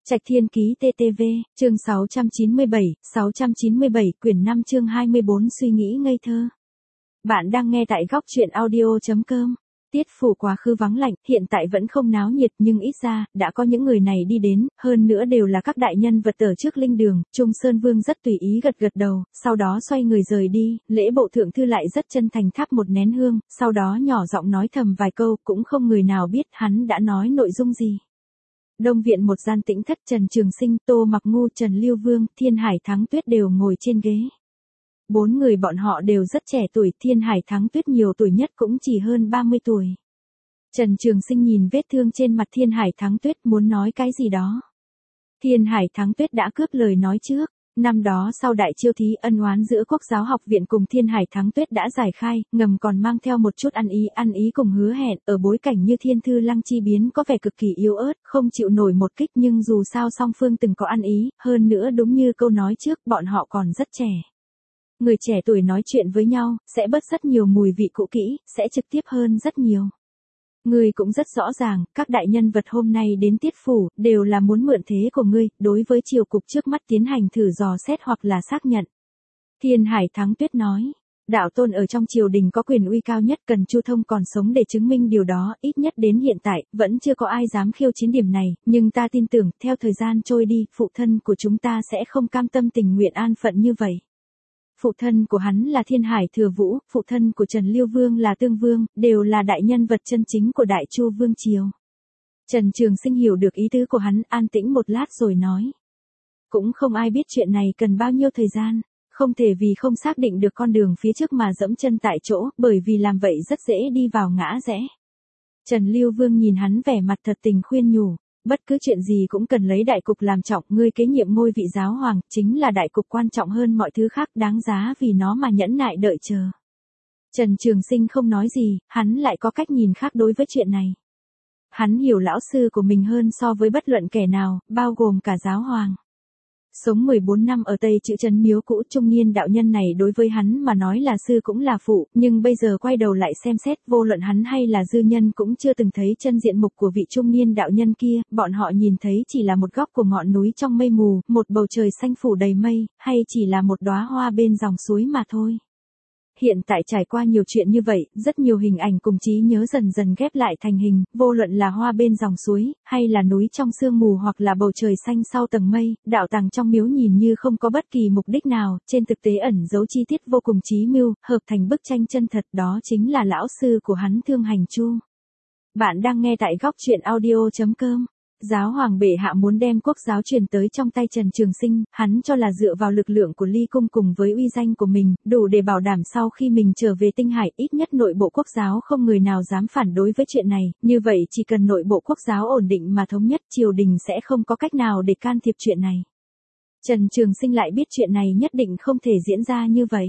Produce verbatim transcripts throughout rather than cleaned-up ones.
Trạch Thiên Ký tê tê vê, chương sáu trăm chín mươi bảy, sáu trăm chín mươi bảy, quyển năm chương hai mươi bốn suy nghĩ ngây thơ. Bạn đang nghe tại góc truyện audio chấm com. Tiết phủ quá khứ vắng lạnh, hiện tại vẫn không náo nhiệt nhưng ít ra, đã có những người này đi đến, hơn nữa đều là các đại nhân vật ở trước linh đường. Trung Sơn Vương rất tùy ý gật gật đầu, sau đó xoay người rời đi, lễ bộ thượng thư lại rất chân thành thắp một nén hương, sau đó nhỏ giọng nói thầm vài câu, cũng không người nào biết hắn đã nói nội dung gì. Đông viện một gian tĩnh thất, Trần Trường Sinh, Tô Mặc Ngu, Trần Lưu Vương, Thiên Hải Thắng Tuyết đều ngồi trên ghế. Bốn người bọn họ đều rất trẻ tuổi, Thiên Hải Thắng Tuyết nhiều tuổi nhất cũng chỉ hơn ba mươi tuổi. Trần Trường Sinh nhìn vết thương trên mặt Thiên Hải Thắng Tuyết muốn nói cái gì đó. Thiên Hải Thắng Tuyết đã cướp lời nói trước. Năm đó sau đại chiêu thí, ân oán giữa Quốc giáo học viện cùng Thiên Hải Thắng Tuyết đã giải khai, ngầm còn mang theo một chút ăn ý, ăn ý cùng hứa hẹn, ở bối cảnh như Thiên Thư Lăng chi biến có vẻ cực kỳ yếu ớt, không chịu nổi một kích, nhưng dù sao song phương từng có ăn ý, hơn nữa đúng như câu nói trước, bọn họ còn rất trẻ. Người trẻ tuổi nói chuyện với nhau, sẽ bớt rất nhiều mùi vị cũ kỹ, sẽ trực tiếp hơn rất nhiều. Ngươi cũng rất rõ ràng, các đại nhân vật hôm nay đến Tiết phủ, đều là muốn mượn thế của ngươi, đối với triều cục trước mắt tiến hành thử dò xét hoặc là xác nhận. Thiên Hải Thắng Tuyết nói, đạo tôn ở trong triều đình có quyền uy cao nhất, cần Chu Thông còn sống để chứng minh điều đó, ít nhất đến hiện tại, vẫn chưa có ai dám khiêu chiến điểm này, nhưng ta tin tưởng, theo thời gian trôi đi, phụ thân của chúng ta sẽ không cam tâm tình nguyện an phận như vậy. Phụ thân của hắn là Thiên Hải Thừa Vũ, phụ thân của Trần Lưu Vương là Tương Vương, đều là đại nhân vật chân chính của Đại Chu Vương Triều. Trần Trường Sinh hiểu được ý tứ của hắn, an tĩnh một lát rồi nói. Cũng không ai biết chuyện này cần bao nhiêu thời gian, không thể vì không xác định được con đường phía trước mà dẫm chân tại chỗ, bởi vì làm vậy rất dễ đi vào ngã rẽ. Trần Lưu Vương nhìn hắn vẻ mặt thật tình khuyên nhủ. Bất cứ chuyện gì cũng cần lấy đại cục làm trọng, ngươi kế nhiệm ngôi vị giáo hoàng, chính là đại cục quan trọng hơn mọi thứ khác, đáng giá vì nó mà nhẫn nại đợi chờ. Trần Trường Sinh không nói gì, hắn lại có cách nhìn khác đối với chuyện này. Hắn hiểu lão sư của mình hơn so với bất luận kẻ nào, bao gồm cả giáo hoàng. Sống mười bốn năm ở Tây Chữ Trấn miếu cũ, trung niên đạo nhân này đối với hắn mà nói là sư cũng là phụ, nhưng bây giờ quay đầu lại xem xét, vô luận hắn hay là dư nhân cũng chưa từng thấy chân diện mục của vị trung niên đạo nhân kia, bọn họ nhìn thấy chỉ là một góc của ngọn núi trong mây mù, một bầu trời xanh phủ đầy mây, hay chỉ là một đóa hoa bên dòng suối mà thôi. Hiện tại trải qua nhiều chuyện như vậy, rất nhiều hình ảnh cùng trí nhớ dần dần ghép lại thành hình, vô luận là hoa bên dòng suối, hay là núi trong sương mù hoặc là bầu trời xanh sau tầng mây, đạo tàng trong miếu nhìn như không có bất kỳ mục đích nào, trên thực tế ẩn giấu chi tiết vô cùng trí mưu, hợp thành bức tranh chân thật, đó chính là lão sư của hắn Thương Hành Chu. Bạn đang nghe tại góc truyện audio chấm com. Giáo hoàng bệ hạ muốn đem quốc giáo truyền tới trong tay Trần Trường Sinh, hắn cho là dựa vào lực lượng của Ly Cung cùng với uy danh của mình, đủ để bảo đảm sau khi mình trở về Tinh Hải, ít nhất nội bộ quốc giáo không người nào dám phản đối với chuyện này, như vậy chỉ cần nội bộ quốc giáo ổn định mà thống nhất, triều đình sẽ không có cách nào để can thiệp chuyện này. Trần Trường Sinh lại biết chuyện này nhất định không thể diễn ra như vậy.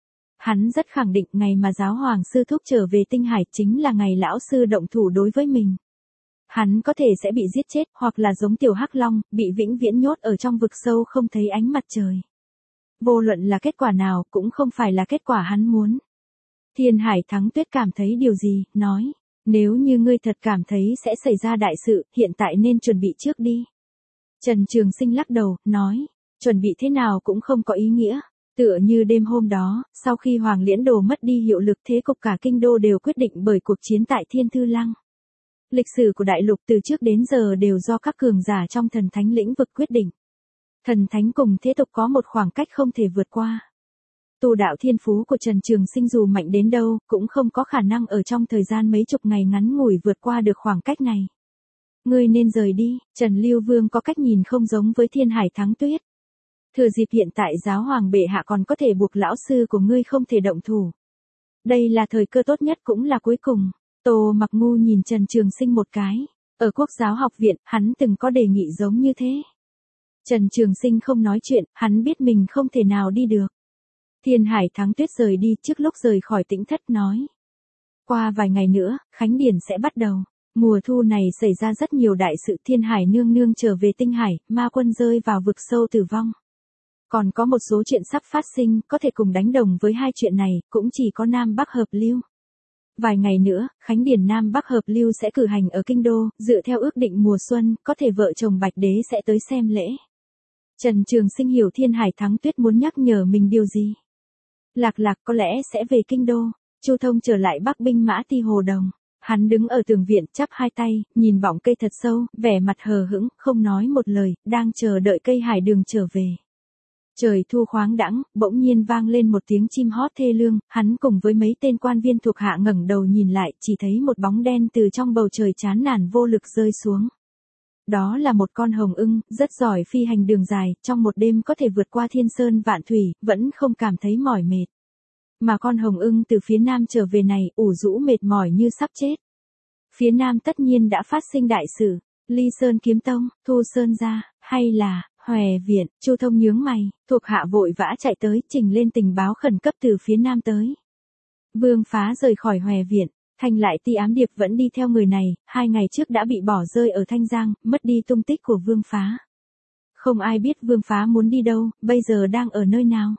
Hắn rất khẳng định ngày mà giáo hoàng sư thúc trở về Tinh Hải chính là ngày lão sư động thủ đối với mình. Hắn có thể sẽ bị giết chết, hoặc là giống tiểu hắc long, bị vĩnh viễn nhốt ở trong vực sâu không thấy ánh mặt trời. Vô luận là kết quả nào, cũng không phải là kết quả hắn muốn. Thiên Hải Thắng Tuyết cảm thấy điều gì, nói, nếu như ngươi thật cảm thấy sẽ xảy ra đại sự, hiện tại nên chuẩn bị trước đi. Trần Trường Sinh lắc đầu, nói, chuẩn bị thế nào cũng không có ý nghĩa. Tựa như đêm hôm đó, sau khi Hoàng Liễn Đồ mất đi hiệu lực, thế cục cả kinh đô đều quyết định bởi cuộc chiến tại Thiên Thư Lăng. Lịch sử của đại lục từ trước đến giờ đều do các cường giả trong thần thánh lĩnh vực quyết định. Thần thánh cùng thế tục có một khoảng cách không thể vượt qua. Tu đạo thiên phú của Trần Trường Sinh dù mạnh đến đâu, cũng không có khả năng ở trong thời gian mấy chục ngày ngắn ngủi vượt qua được khoảng cách này. Ngươi nên rời đi, Trần Lưu Vương có cách nhìn không giống với Thiên Hải Thắng Tuyết. Thừa dịp hiện tại giáo hoàng bệ hạ còn có thể buộc lão sư của ngươi không thể động thủ. Đây là thời cơ tốt nhất cũng là cuối cùng. Tô Mặc Ngu nhìn Trần Trường Sinh một cái. Ở Quốc giáo học viện, hắn từng có đề nghị giống như thế. Trần Trường Sinh không nói chuyện, hắn biết mình không thể nào đi được. Thiên Hải Thắng Tuyết rời đi, trước lúc rời khỏi tĩnh thất nói. Qua vài ngày nữa, Khánh Điển sẽ bắt đầu. Mùa thu này xảy ra rất nhiều đại sự, Thiên Hải nương nương trở về Tinh Hải, ma quân rơi vào vực sâu tử vong. Còn có một số chuyện sắp phát sinh, có thể cùng đánh đồng với hai chuyện này, cũng chỉ có Nam Bắc hợp lưu. Vài ngày nữa, Khánh Điền Nam Bắc hợp lưu sẽ cử hành ở Kinh Đô, dựa theo ước định mùa xuân, có thể vợ chồng Bạch Đế sẽ tới xem lễ. Trần Trường Sinh hiểu Thiên Hải Thắng Tuyết muốn nhắc nhở mình điều gì. Lạc Lạc có lẽ sẽ về Kinh Đô. Chu Thông trở lại Bắc binh mã ti Hồ Đồng. Hắn đứng ở tường viện chắp hai tay, nhìn vọng cây thật sâu, vẻ mặt hờ hững, không nói một lời, đang chờ đợi cây hải đường trở về. Trời thu khoáng đãng, bỗng nhiên vang lên một tiếng chim hót thê lương, hắn cùng với mấy tên quan viên thuộc hạ ngẩng đầu nhìn lại, chỉ thấy một bóng đen từ trong bầu trời chán nản vô lực rơi xuống. Đó là một con hồng ưng, rất giỏi phi hành đường dài, trong một đêm có thể vượt qua thiên sơn vạn thủy, vẫn không cảm thấy mỏi mệt. Mà con hồng ưng từ phía nam trở về này, ủ rũ mệt mỏi như sắp chết. Phía nam tất nhiên đã phát sinh đại sự, Ly Sơn Kiếm Tông, Thu Sơn gia, hay là Hòe Viện. Chu Thông nhướng mày, thuộc hạ vội vã chạy tới, trình lên tình báo khẩn cấp từ phía nam tới. Vương Phá rời khỏi Hòe Viện, Thành lại ti ám điệp vẫn đi theo người này, hai ngày trước đã bị bỏ rơi ở Thanh Giang, mất đi tung tích của Vương Phá. Không ai biết Vương Phá muốn đi đâu, bây giờ đang ở nơi nào.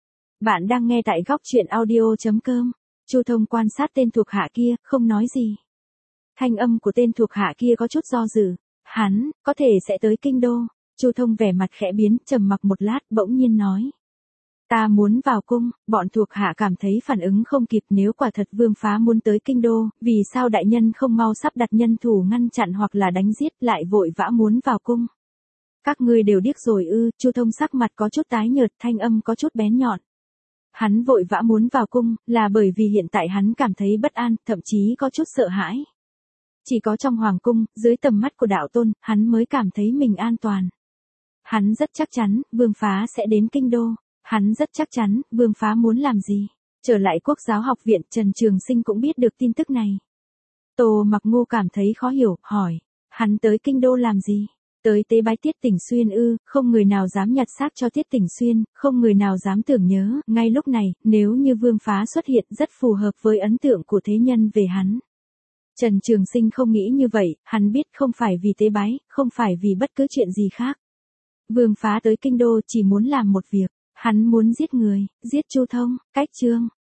Bạn đang nghe tại góc truyện audio chấm com. Chu Thông quan sát tên thuộc hạ kia, không nói gì. Thanh âm của tên thuộc hạ kia có chút do dự. Hắn, có thể sẽ tới Kinh Đô. Chu Thông vẻ mặt khẽ biến, trầm mặc một lát, bỗng nhiên nói. Ta muốn vào cung. Bọn thuộc hạ cảm thấy phản ứng không kịp, nếu quả thật Vương Phá muốn tới Kinh Đô, vì sao đại nhân không mau sắp đặt nhân thủ ngăn chặn hoặc là đánh giết, lại vội vã muốn vào cung. Các ngươi đều điếc rồi ư? Chu Thông sắc mặt có chút tái nhợt, thanh âm có chút bén nhọn. Hắn vội vã muốn vào cung, là bởi vì hiện tại hắn cảm thấy bất an, thậm chí có chút sợ hãi. Chỉ có trong hoàng cung, dưới tầm mắt của đạo tôn, hắn mới cảm thấy mình an toàn. Hắn rất chắc chắn, Vương Phá sẽ đến Kinh Đô. Hắn rất chắc chắn, Vương Phá muốn làm gì. Trở lại Quốc giáo học viện, Trần Trường Sinh cũng biết được tin tức này. Tô Mặc Ngô cảm thấy khó hiểu, hỏi. Hắn tới Kinh Đô làm gì? Tới tế bái Tiết Tỉnh Xuyên ư? Không người nào dám nhặt xác cho Tiết Tỉnh Xuyên, không người nào dám tưởng nhớ. Ngay lúc này, nếu như Vương Phá xuất hiện rất phù hợp với ấn tượng của thế nhân về hắn. Trần Trường Sinh không nghĩ như vậy, hắn biết không phải vì tế bái, không phải vì bất cứ chuyện gì khác. Vương Phá tới Kinh Đô chỉ muốn làm một việc, hắn muốn giết người, giết Chu Thông. Cách chương